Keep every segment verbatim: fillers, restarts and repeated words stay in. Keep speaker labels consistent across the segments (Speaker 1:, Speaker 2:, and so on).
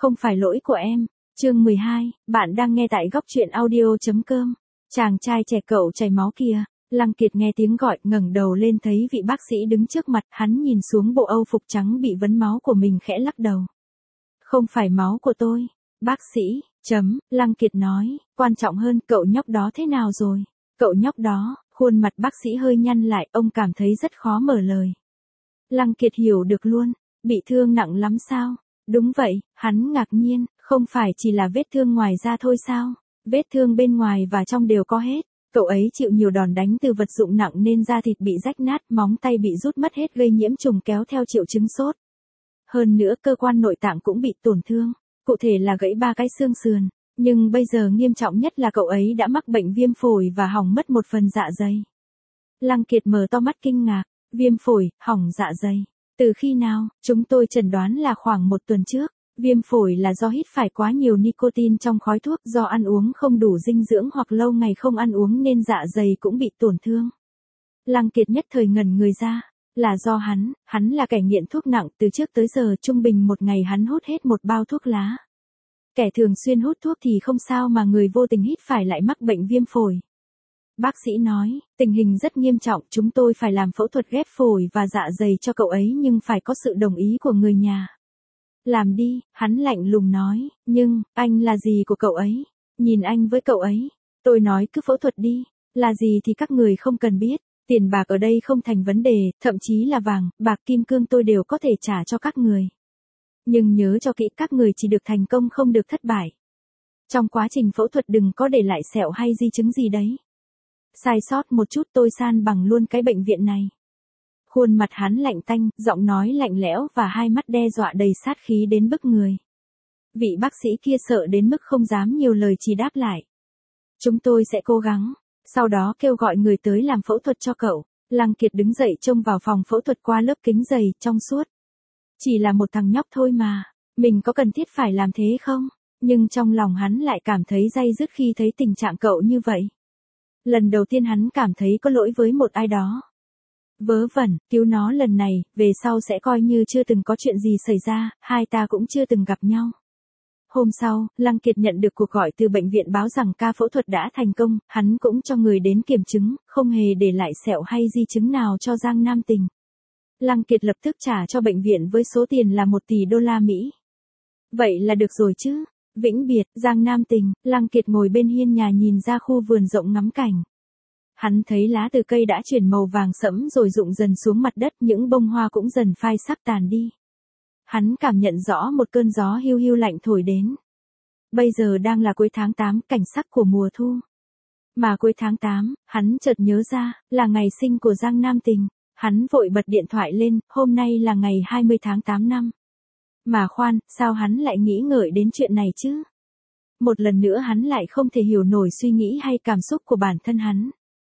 Speaker 1: Không phải lỗi của em. Chương mười hai, bạn đang nghe tại góc truyện audio.com. Chàng trai trẻ cậu chảy máu kìa. Lăng Kiệt nghe tiếng gọi, ngẩng đầu lên thấy vị bác sĩ đứng trước mặt, hắn nhìn xuống bộ âu phục trắng bị vấn máu của mình khẽ lắc đầu. Không phải máu của tôi. Bác sĩ, chấm, Lăng Kiệt nói, quan trọng hơn, cậu nhóc đó thế nào rồi? Cậu nhóc đó, khuôn mặt bác sĩ hơi nhăn lại, ông cảm thấy rất khó mở lời. Lăng Kiệt hiểu được luôn, bị thương nặng lắm sao? Đúng vậy, hắn ngạc nhiên, không phải chỉ là vết thương ngoài da thôi sao? Vết thương bên ngoài và trong đều có hết. Cậu ấy chịu nhiều đòn đánh từ vật dụng nặng nên da thịt bị rách nát, móng tay bị rút mất hết gây nhiễm trùng kéo theo triệu chứng sốt. Hơn nữa cơ quan nội tạng cũng bị tổn thương, cụ thể là gãy ba cái xương sườn, nhưng bây giờ nghiêm trọng nhất là cậu ấy đã mắc bệnh viêm phổi và hỏng mất một phần dạ dày. Lăng Kiệt mở to mắt kinh ngạc, viêm phổi, hỏng dạ dày. Từ khi nào? Chúng tôi chẩn đoán là khoảng một tuần trước. Viêm phổi là do hít phải quá nhiều nicotine trong khói thuốc, do ăn uống không đủ dinh dưỡng hoặc lâu ngày không ăn uống nên dạ dày cũng bị tổn thương. Lăng Kiệt nhất thời ngẩn người ra, là do hắn, hắn là kẻ nghiện thuốc nặng, từ trước tới giờ trung bình một ngày hắn hút hết một bao thuốc lá. Kẻ thường xuyên hút thuốc thì không sao mà người vô tình hít phải lại mắc bệnh viêm phổi. Bác sĩ nói, tình hình rất nghiêm trọng, chúng tôi phải làm phẫu thuật ghép phổi và dạ dày cho cậu ấy nhưng phải có sự đồng ý của người nhà. Làm đi, hắn lạnh lùng nói, nhưng, anh là gì của cậu ấy? Nhìn anh với cậu ấy. Tôi nói cứ phẫu thuật đi, là gì thì các người không cần biết, tiền bạc ở đây không thành vấn đề, thậm chí là vàng, bạc kim cương tôi đều có thể trả cho các người. Nhưng nhớ cho kỹ, các người chỉ được thành công không được thất bại. Trong quá trình phẫu thuật đừng có để lại sẹo hay di chứng gì đấy. Sai sót một chút tôi san bằng luôn cái bệnh viện này. Khuôn mặt hắn lạnh tanh, giọng nói lạnh lẽo và hai mắt đe dọa đầy sát khí đến bức người. Vị bác sĩ kia sợ đến mức không dám nhiều lời, chỉ đáp lại. Chúng tôi sẽ cố gắng, sau đó kêu gọi người tới làm phẫu thuật cho cậu. Lăng Kiệt đứng dậy trông vào phòng phẫu thuật qua lớp kính dày, trong suốt. Chỉ là một thằng nhóc thôi mà, mình có cần thiết phải làm thế không? Nhưng trong lòng hắn lại cảm thấy day dứt khi thấy tình trạng cậu như vậy. Lần đầu tiên hắn cảm thấy có lỗi với một ai đó. Vớ vẩn, cứu nó lần này, về sau sẽ coi như chưa từng có chuyện gì xảy ra, hai ta cũng chưa từng gặp nhau. Hôm sau, Lăng Kiệt nhận được cuộc gọi từ bệnh viện báo rằng ca phẫu thuật đã thành công, hắn cũng cho người đến kiểm chứng, không hề để lại sẹo hay di chứng nào cho Giang Nam Tình. Lăng Kiệt lập tức trả cho bệnh viện với số tiền là một tỷ đô la Mỹ. Vậy là được rồi chứ? Vĩnh biệt, Giang Nam Tình. Lăng Kiệt ngồi bên hiên nhà nhìn ra khu vườn rộng ngắm cảnh. Hắn thấy lá từ cây đã chuyển màu vàng sẫm rồi rụng dần xuống mặt đất, những bông hoa cũng dần phai sắc tàn đi. Hắn cảm nhận rõ một cơn gió hiu hiu lạnh thổi đến. Bây giờ đang là cuối tháng tám, cảnh sắc của mùa thu. Mà cuối tháng tám, hắn chợt nhớ ra, là ngày sinh của Giang Nam Tình. Hắn vội bật điện thoại lên, hôm nay là ngày hai mươi tháng tám năm. Mà khoan, sao hắn lại nghĩ ngợi đến chuyện này chứ? Một lần nữa hắn lại không thể hiểu nổi suy nghĩ hay cảm xúc của bản thân hắn.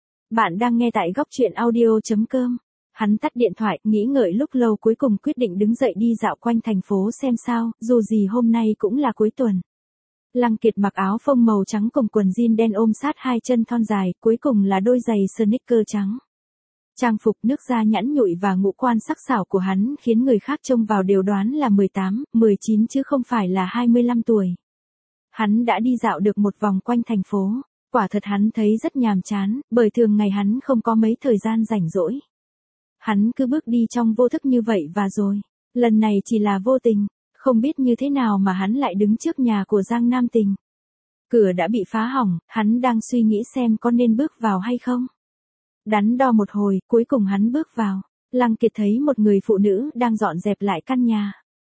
Speaker 1: Bạn đang nghe tại góc truyện audio.com. Hắn tắt điện thoại, nghĩ ngợi lúc lâu cuối cùng quyết định đứng dậy đi dạo quanh thành phố xem sao, dù gì hôm nay cũng là cuối tuần. Lăng Kiệt mặc áo phông màu trắng cùng quần jean đen ôm sát hai chân thon dài, cuối cùng là đôi giày sneaker trắng. Trang phục, nước da nhẵn nhụi và ngũ quan sắc sảo của hắn khiến người khác trông vào đều đoán là mười tám, mười chín chứ không phải là hai mươi lăm tuổi. Hắn đã đi dạo được một vòng quanh thành phố. Quả thật hắn thấy rất nhàm chán, bởi thường ngày hắn không có mấy thời gian rảnh rỗi. Hắn cứ bước đi trong vô thức như vậy và rồi, lần này chỉ là vô tình, không biết như thế nào mà hắn lại đứng trước nhà của Giang Nam Tình. Cửa đã bị phá hỏng, hắn đang suy nghĩ xem có nên bước vào hay không. Đắn đo một hồi, cuối cùng hắn bước vào. Lăng Kiệt thấy một người phụ nữ đang dọn dẹp lại căn nhà.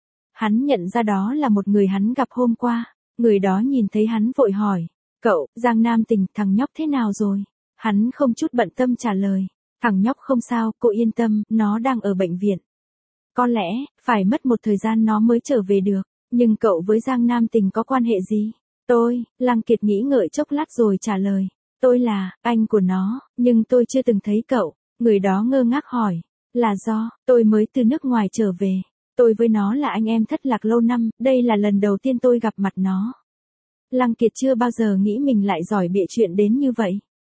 Speaker 1: Hắn nhận ra đó là một người hắn gặp hôm qua. Người đó nhìn thấy hắn vội hỏi. Cậu, Giang Nam Tình, thằng nhóc thế nào rồi? Hắn không chút bận tâm trả lời. Thằng nhóc không sao, cô yên tâm, nó đang ở bệnh viện. Có lẽ, phải mất một thời gian nó mới trở về được. Nhưng cậu với Giang Nam Tình có quan hệ gì? Tôi, Lăng Kiệt nghĩ ngợi chốc lát rồi trả lời. Tôi là, anh của nó, nhưng tôi chưa từng thấy cậu. Người đó ngơ ngác hỏi. Là do, tôi mới từ nước ngoài trở về. Tôi với nó là anh em thất lạc lâu năm, đây là lần đầu tiên tôi gặp mặt nó. Lăng Kiệt chưa bao giờ nghĩ mình lại giỏi bịa chuyện đến như vậy.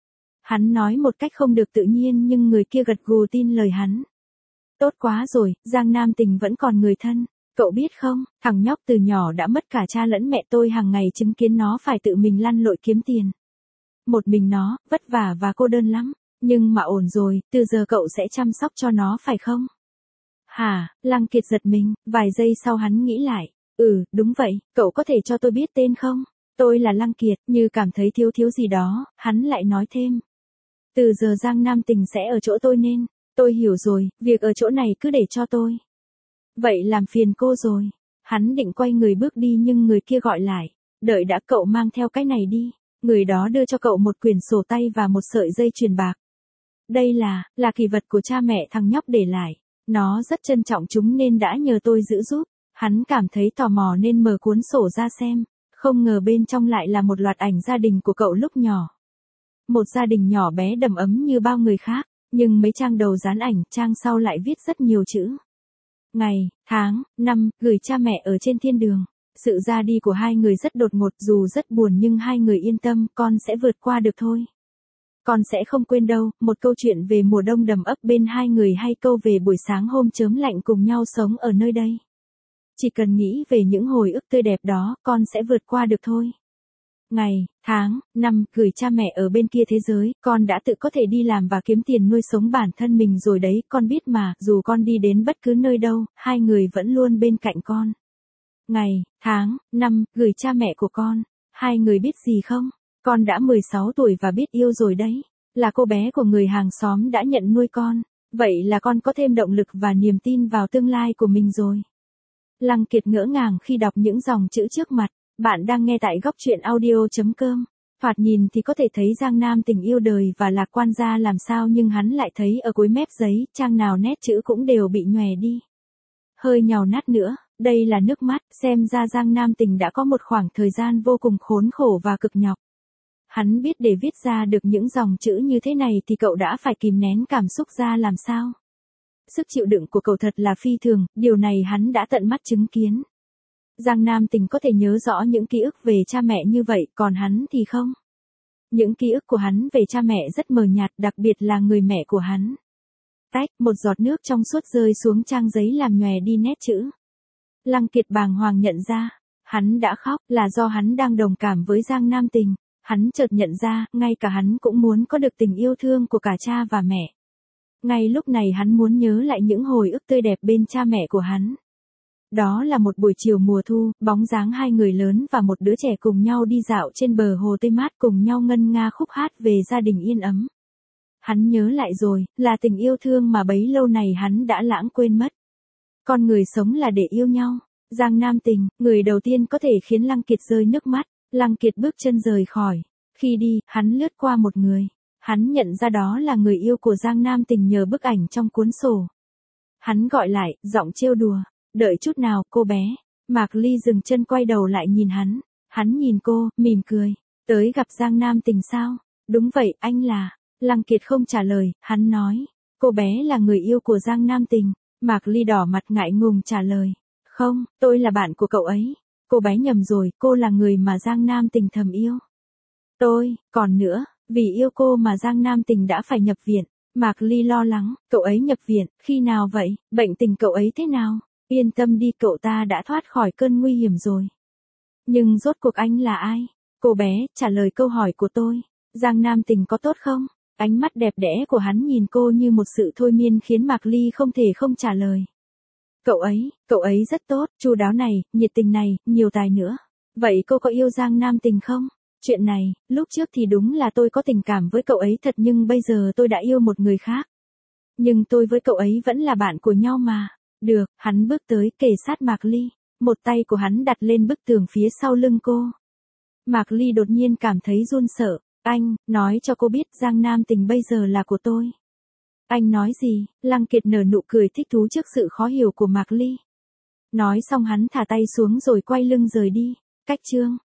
Speaker 1: Hắn nói một cách không được tự nhiên nhưng người kia gật gù tin lời hắn. Tốt quá rồi, Giang Nam Tình vẫn còn người thân. Cậu biết không, thằng nhóc từ nhỏ đã mất cả cha lẫn mẹ, tôi hàng ngày chứng kiến nó phải tự mình lăn lội kiếm tiền. Một mình nó, vất vả và cô đơn lắm, nhưng mà ổn rồi, từ giờ cậu sẽ chăm sóc cho nó phải không? Hả, Lăng Kiệt giật mình, vài giây sau hắn nghĩ lại, ừ, đúng vậy, cậu có thể cho tôi biết tên không? Tôi là Lăng Kiệt, như cảm thấy thiếu thiếu gì đó, hắn lại nói thêm. Từ giờ Giang Nam Tình sẽ ở chỗ tôi nên, tôi hiểu rồi, việc ở chỗ này cứ để cho tôi. Vậy làm phiền cô rồi. Hắn định quay người bước đi nhưng người kia gọi lại, đợi đã, cậu mang theo cái này đi. Người đó đưa cho cậu một quyển sổ tay và một sợi dây chuyền bạc. Đây là, là kỷ vật của cha mẹ thằng nhóc để lại. Nó rất trân trọng chúng nên đã nhờ tôi giữ giúp. Hắn cảm thấy tò mò nên mở cuốn sổ ra xem. Không ngờ bên trong lại là một loạt ảnh gia đình của cậu lúc nhỏ. Một gia đình nhỏ bé đầm ấm như bao người khác, nhưng mấy trang đầu dán ảnh, trang sau lại viết rất nhiều chữ. Ngày, tháng, năm, gửi cha mẹ ở trên thiên đường. Sự ra đi của hai người rất đột ngột, dù rất buồn nhưng hai người yên tâm, con sẽ vượt qua được thôi. Con sẽ không quên đâu, một câu chuyện về mùa đông đầm ấp bên hai người hay câu về buổi sáng hôm chớm lạnh cùng nhau sống ở nơi đây. Chỉ cần nghĩ về những hồi ức tươi đẹp đó, con sẽ vượt qua được thôi. Ngày, tháng, năm, gửi cha mẹ ở bên kia thế giới, con đã tự có thể đi làm và kiếm tiền nuôi sống bản thân mình rồi đấy, con biết mà, dù con đi đến bất cứ nơi đâu, hai người vẫn luôn bên cạnh con. Ngày, tháng, năm, gửi cha mẹ của con, hai người biết gì không? Con đã mười sáu tuổi và biết yêu rồi đấy, là cô bé của người hàng xóm đã nhận nuôi con, vậy là con có thêm động lực và niềm tin vào tương lai của mình rồi. Lăng Kiệt ngỡ ngàng khi đọc những dòng chữ trước mặt. Bạn đang nghe tại góc truyện audio chấm com. Thoạt nhìn thì có thể thấy Giang Nam Tình yêu đời và lạc quan ra làm sao, nhưng hắn lại thấy ở cuối mép giấy, trang nào nét chữ cũng đều bị nhòe đi. Hơi nhàu nát nữa, đây là nước mắt, xem ra Giang Nam Tình đã có một khoảng thời gian vô cùng khốn khổ và cực nhọc. Hắn biết để viết ra được những dòng chữ như thế này thì cậu đã phải kìm nén cảm xúc ra làm sao. Sức chịu đựng của cậu thật là phi thường, điều này hắn đã tận mắt chứng kiến. Giang Nam Tình có thể nhớ rõ những ký ức về cha mẹ như vậy, còn hắn thì không. Những ký ức của hắn về cha mẹ rất mờ nhạt, đặc biệt là người mẹ của hắn. Tách, một giọt nước trong suốt rơi xuống trang giấy làm nhòe đi nét chữ. Lăng Kiệt bàng hoàng nhận ra, hắn đã khóc, là do hắn đang đồng cảm với Giang Nam Tình. Hắn chợt nhận ra, ngay cả hắn cũng muốn có được tình yêu thương của cả cha và mẹ. Ngay lúc này hắn muốn nhớ lại những hồi ức tươi đẹp bên cha mẹ của hắn. Đó là một buổi chiều mùa thu, bóng dáng hai người lớn và một đứa trẻ cùng nhau đi dạo trên bờ hồ tươi mát, cùng nhau ngân nga khúc hát về gia đình yên ấm. Hắn nhớ lại rồi, là tình yêu thương mà bấy lâu này hắn đã lãng quên mất. Con người sống là để yêu nhau. Giang Nam Tình, người đầu tiên có thể khiến Lăng Kiệt rơi nước mắt. Lăng Kiệt bước chân rời khỏi. Khi đi, hắn lướt qua một người. Hắn nhận ra đó là người yêu của Giang Nam Tình nhờ bức ảnh trong cuốn sổ. Hắn gọi lại, giọng trêu đùa. Đợi chút nào, cô bé. Mạc Ly dừng chân quay đầu lại nhìn hắn. Hắn nhìn cô, mỉm cười. Tới gặp Giang Nam Tình sao? Đúng vậy, anh là. Lăng Kiệt không trả lời, hắn nói. Cô bé là người yêu của Giang Nam Tình. Mạc Ly đỏ mặt ngại ngùng trả lời. Không, tôi là bạn của cậu ấy. Cô bé nhầm rồi, cô là người mà Giang Nam Tình thầm yêu. Tôi, còn nữa, vì yêu cô mà Giang Nam Tình đã phải nhập viện. Mạc Ly lo lắng, cậu ấy nhập viện, khi nào vậy, bệnh tình cậu ấy thế nào? Yên tâm đi, cậu ta đã thoát khỏi cơn nguy hiểm rồi. Nhưng rốt cuộc anh là ai? Cô bé, trả lời câu hỏi của tôi. Giang Nam Tình có tốt không? Ánh mắt đẹp đẽ của hắn nhìn cô như một sự thôi miên khiến Mạc Ly không thể không trả lời. Cậu ấy, cậu ấy rất tốt, chu đáo này, nhiệt tình này, nhiều tài nữa. Vậy cô có yêu Giang Nam Tình không? Chuyện này, lúc trước thì đúng là tôi có tình cảm với cậu ấy thật, nhưng bây giờ tôi đã yêu một người khác. Nhưng tôi với cậu ấy vẫn là bạn của nhau mà. Được, hắn bước tới kề sát Mạc Ly. Một tay của hắn đặt lên bức tường phía sau lưng cô. Mạc Ly đột nhiên cảm thấy run sợ. Anh, nói cho cô biết Giang Nam Tình bây giờ là của tôi. Anh nói gì? Lăng Kiệt nở nụ cười thích thú trước sự khó hiểu của Mạc Ly. Nói xong hắn thả tay xuống rồi quay lưng rời đi. Cách chương